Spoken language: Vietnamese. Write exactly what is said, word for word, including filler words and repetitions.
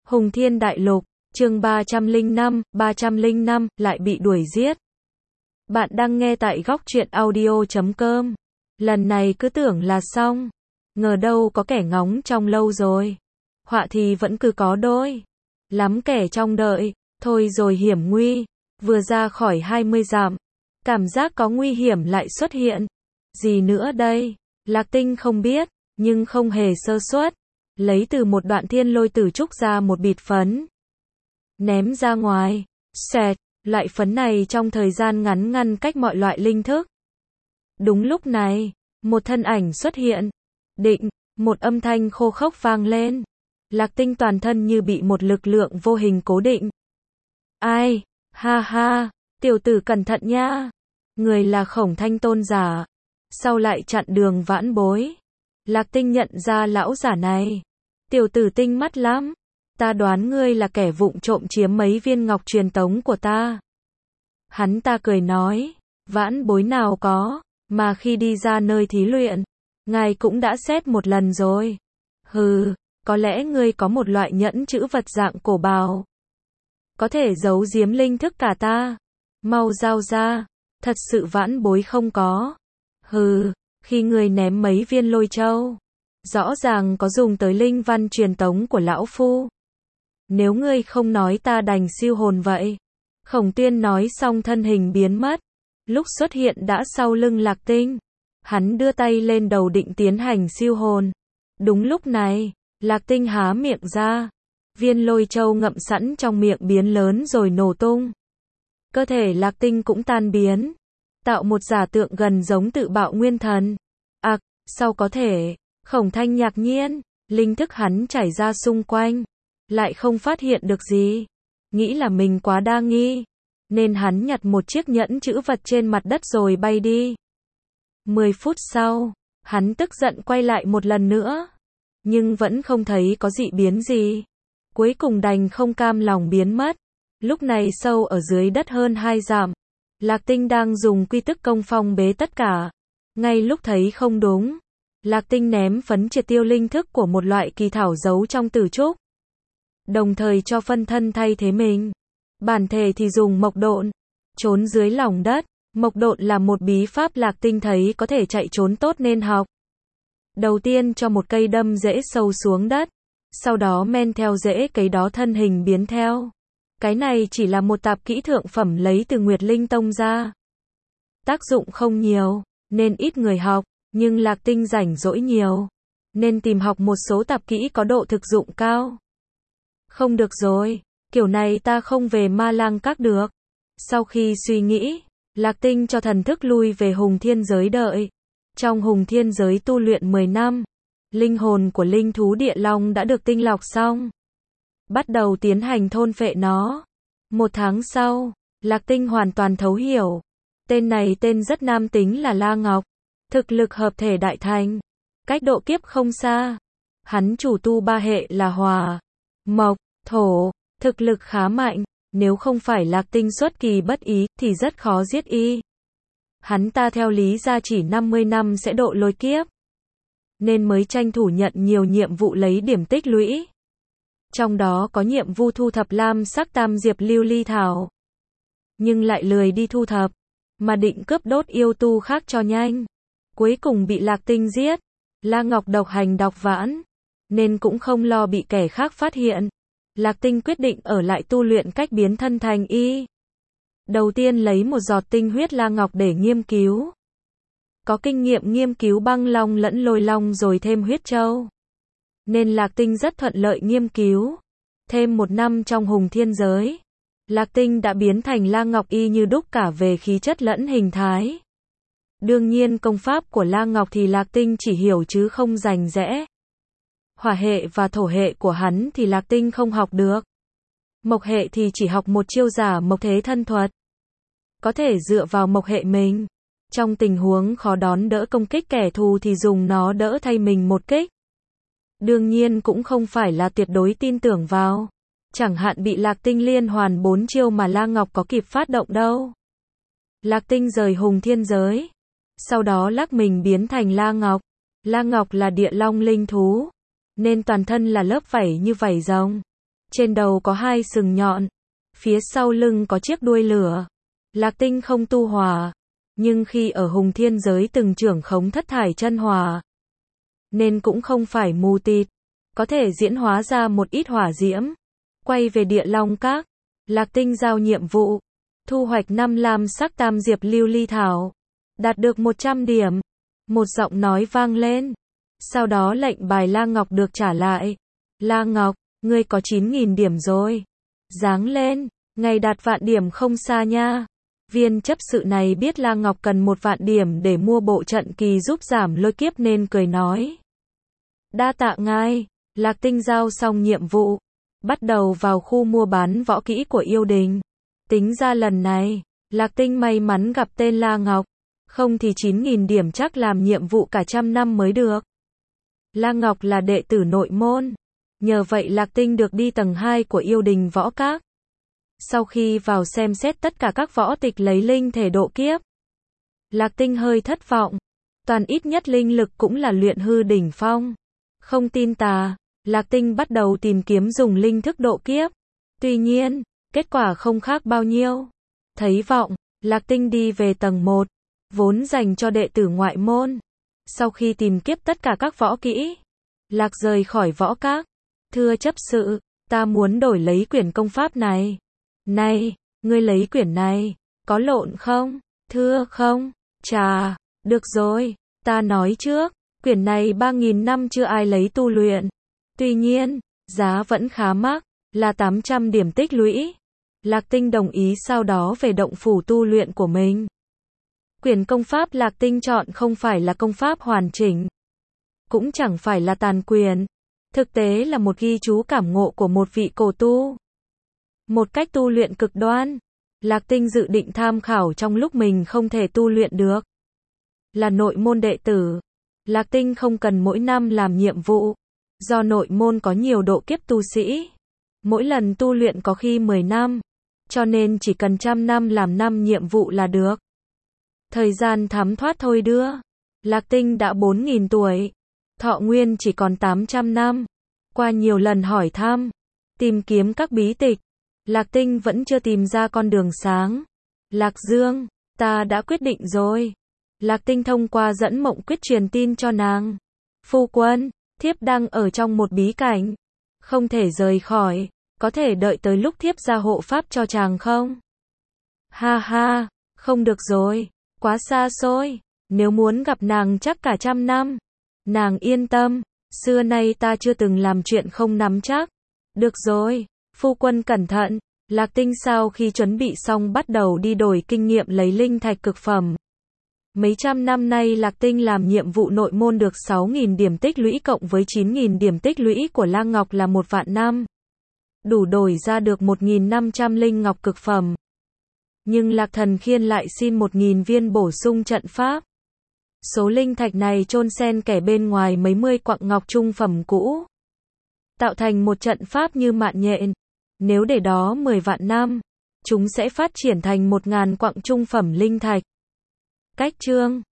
Hùng Thiên Đại Lục, chương ba trăm lẻ năm, ba trăm lẻ năm, lại bị đuổi giết. Bạn đang nghe tại góc truyện audio chấm com. Lần này cứ tưởng là xong. Ngờ đâu có kẻ ngóng trong lâu rồi. Họa thì vẫn cứ có đôi. Lắm kẻ trong đợi, thôi rồi hiểm nguy. Vừa ra khỏi hai mươi dặm. Cảm giác có nguy hiểm lại xuất hiện. Gì nữa đây? Lạc Tinh không biết, nhưng không hề sơ suất. Lấy từ một đoạn thiên lôi tử trúc ra một bịt phấn. Ném ra ngoài. Xẹt, loại phấn này trong thời gian ngắn ngăn cách mọi loại linh thức. Đúng lúc này, một thân ảnh xuất hiện. Định, một âm thanh khô khốc vang lên. Lạc Tinh toàn thân như bị một lực lượng vô hình cố định. Ai? Ha ha, tiểu tử cẩn thận nha. Người là Khổng Thanh tôn giả. Sau lại chặn đường vãn bối. Lạc Tinh nhận ra lão giả này. Tiểu tử tinh mắt lắm. Ta đoán ngươi là kẻ vụng trộm chiếm mấy viên ngọc truyền tống của ta. Hắn ta cười nói, vãn bối nào có, mà khi đi ra nơi thí luyện, ngài cũng đã xét một lần rồi. Hừ, có lẽ ngươi có một loại nhẫn chữ vật dạng cổ bào. Có thể giấu giếm linh thức cả ta. Mau giao ra, thật sự vãn bối không có. Hừ, khi ngươi ném mấy viên lôi châu, rõ ràng có dùng tới linh văn truyền tống của lão phu. Nếu ngươi không nói ta đành siêu hồn vậy. Khổng Tuyên nói xong thân hình biến mất. Lúc xuất hiện đã sau lưng Lạc Tinh. Hắn đưa tay lên đầu định tiến hành siêu hồn. Đúng lúc này, Lạc Tinh há miệng ra. Viên lôi châu ngậm sẵn trong miệng biến lớn rồi nổ tung. Cơ thể Lạc Tinh cũng tan biến. Tạo một giả tượng gần giống tự bạo nguyên thần. À, sao có thể? Khổng Thanh ngạc nhiên. Linh thức hắn chảy ra xung quanh. Lại không phát hiện được gì. Nghĩ là mình quá đa nghi. Nên hắn nhặt một chiếc nhẫn chữ vật trên mặt đất rồi bay đi. Mười phút sau, hắn tức giận quay lại một lần nữa. Nhưng vẫn không thấy có dị biến gì. Cuối cùng đành không cam lòng biến mất. Lúc này sâu ở dưới đất hơn hai dặm. Lạc Tinh đang dùng quy tức công phong bế tất cả. Ngay lúc thấy không đúng, Lạc Tinh ném phấn triệt tiêu linh thức của một loại kỳ thảo giấu trong tử trúc. Đồng thời cho phân thân thay thế mình. Bản thể thì dùng mộc độn. Trốn dưới lòng đất. Mộc độn là một bí pháp Lạc Tinh thấy có thể chạy trốn tốt nên học. Đầu tiên cho một cây đâm rễ sâu xuống đất. Sau đó men theo rễ cây đó thân hình biến theo. Cái này chỉ là một tạp kỹ thượng phẩm lấy từ Nguyệt Linh Tông ra. Tác dụng không nhiều, nên ít người học. Nhưng Lạc Tinh rảnh rỗi nhiều. Nên tìm học một số tạp kỹ có độ thực dụng cao. Không được rồi, kiểu này ta không về Ma Lang Các được. Sau khi suy nghĩ, Lạc Tinh cho thần thức lui về Hùng Thiên giới đợi. Trong Hùng Thiên giới tu luyện mười năm, linh hồn của linh thú địa long đã được tinh lọc xong. Bắt đầu tiến hành thôn phệ nó. Một tháng sau, Lạc Tinh hoàn toàn thấu hiểu. Tên này tên rất nam tính là La Ngọc. Thực lực hợp thể đại thành. Cách độ kiếp không xa. Hắn chủ tu ba hệ là hỏa, mộc, thổ. Thực lực khá mạnh. Nếu không phải Lạc Tinh xuất kỳ bất ý, thì rất khó giết y. Hắn ta theo lý ra chỉ năm mươi năm sẽ độ lôi kiếp. Nên mới tranh thủ nhận nhiều nhiệm vụ lấy điểm tích lũy. Trong đó có nhiệm vụ thu thập lam sắc tam diệp lưu ly thảo. Nhưng lại lười đi thu thập. Mà định cướp đốt yêu tu khác cho nhanh. Cuối cùng bị Lạc Tinh giết. La Ngọc độc hành độc vãn. Nên cũng không lo bị kẻ khác phát hiện. Lạc Tinh quyết định ở lại tu luyện cách biến thân thành y. Đầu tiên lấy một giọt tinh huyết La Ngọc để nghiên cứu. Có kinh nghiệm nghiên cứu băng long lẫn lôi long rồi thêm huyết châu. Nên Lạc Tinh rất thuận lợi nghiên cứu. Thêm một năm trong Hùng Thiên giới. Lạc Tinh đã biến thành La Ngọc y như đúc cả về khí chất lẫn hình thái. Đương nhiên công pháp của La Ngọc thì Lạc Tinh chỉ hiểu chứ không rành rẽ. Hỏa hệ và thổ hệ của hắn thì Lạc Tinh không học được. Mộc hệ thì chỉ học một chiêu giả mộc thế thân thuật. Có thể dựa vào mộc hệ mình. Trong tình huống khó đón đỡ công kích kẻ thù thì dùng nó đỡ thay mình một kích. Đương nhiên cũng không phải là tuyệt đối tin tưởng vào. Chẳng hạn bị Lạc Tinh liên hoàn bốn chiêu mà La Ngọc có kịp phát động đâu. Lạc Tinh rời Hùng Thiên giới. Sau đó lắc mình biến thành La Ngọc. La Ngọc là địa long linh thú. Nên toàn thân là lớp vảy như vảy rồng. Trên đầu có hai sừng nhọn, phía sau lưng có chiếc đuôi lửa. Lạc Tinh không tu hỏa, nhưng khi ở Hùng Thiên giới từng trưởng khống thất thải chân hỏa, nên cũng không phải mù tịt, có thể diễn hóa ra một ít hỏa diễm. Quay về Địa Long Các, Lạc Tinh giao nhiệm vụ, thu hoạch năm lam sắc tam diệp lưu ly thảo, đạt được một trăm điểm. Một giọng nói vang lên, sau đó lệnh bài La Ngọc được trả lại. La Ngọc, ngươi có chín nghìn điểm rồi. Giáng lên, ngày đạt vạn điểm không xa nha. Viên chấp sự này biết La Ngọc cần một vạn điểm để mua bộ trận kỳ giúp giảm lôi kiếp nên cười nói. Đa tạ ngài. Lạc Tinh giao xong nhiệm vụ, bắt đầu vào khu mua bán võ kỹ của yêu đình. Tính ra lần này, Lạc Tinh may mắn gặp tên La Ngọc, không thì chín nghìn điểm chắc làm nhiệm vụ cả trăm năm mới được. La Ngọc là đệ tử nội môn, nhờ vậy Lạc Tinh được đi tầng hai của yêu đình võ các. Sau khi vào xem xét tất cả các võ tịch lấy linh thể độ kiếp, Lạc Tinh hơi thất vọng, toàn ít nhất linh lực cũng là luyện hư đỉnh phong. Không tin tà, Lạc Tinh bắt đầu tìm kiếm dùng linh thức độ kiếp. Tuy nhiên, kết quả không khác bao nhiêu. Thấy vọng, Lạc Tinh đi về tầng một, vốn dành cho đệ tử ngoại môn. Sau khi tìm kiếp tất cả các võ kỹ, Lạc rời khỏi võ các. Thưa chấp sự, ta muốn đổi lấy quyển công pháp này. Này, ngươi lấy quyển này, có lộn không? Thưa không? Chà, được rồi, ta nói trước, quyển này ba nghìn năm chưa ai lấy tu luyện. Tuy nhiên, giá vẫn khá mắc, là tám trăm điểm tích lũy. Lạc Tinh đồng ý sau đó về động phủ tu luyện của mình. Quyển công pháp Lạc Tinh chọn không phải là công pháp hoàn chỉnh, cũng chẳng phải là tàn quyền. Thực tế là một ghi chú cảm ngộ của một vị cổ tu. Một cách tu luyện cực đoan. Lạc Tinh dự định tham khảo trong lúc mình không thể tu luyện được. Là nội môn đệ tử, Lạc Tinh không cần mỗi năm làm nhiệm vụ. Do nội môn có nhiều độ kiếp tu sĩ, mỗi lần tu luyện có khi mười năm, cho nên chỉ cần trăm năm làm năm nhiệm vụ là được. Thời gian thấm thoát thôi đưa. Lạc Tinh đã bốn nghìn tuổi, thọ nguyên chỉ còn tám trăm năm. Qua nhiều lần hỏi thăm, tìm kiếm các bí tịch, Lạc Tinh vẫn chưa tìm ra con đường sáng. Lạc Dương, ta đã quyết định rồi. Lạc Tinh thông qua dẫn mộng quyết truyền tin cho nàng. Phu quân, thiếp đang ở trong một bí cảnh, không thể rời khỏi, có thể đợi tới lúc thiếp ra hộ pháp cho chàng không? Ha ha, không được rồi, quá xa xôi, nếu muốn gặp nàng chắc cả trăm năm. Nàng yên tâm, xưa nay ta chưa từng làm chuyện không nắm chắc. Được rồi, phu quân cẩn thận. Lạc Tinh sau khi chuẩn bị xong bắt đầu đi đổi kinh nghiệm lấy linh thạch cực phẩm. Mấy trăm năm nay Lạc Tinh làm nhiệm vụ nội môn được sáu nghìn điểm tích lũy cộng với chín nghìn điểm tích lũy của La Ngọc là một vạn năm. Đủ đổi ra được một nghìn năm trăm linh ngọc cực phẩm. Nhưng Lạc Thần Khiên lại xin một nghìn viên bổ sung trận pháp. Số linh thạch này chôn xen kẽ bên ngoài mấy mươi quặng ngọc trung phẩm cũ, tạo thành một trận pháp như mạng nhện. Nếu để đó mười vạn năm, chúng sẽ phát triển thành một ngàn quặng trung phẩm linh thạch. Cách chương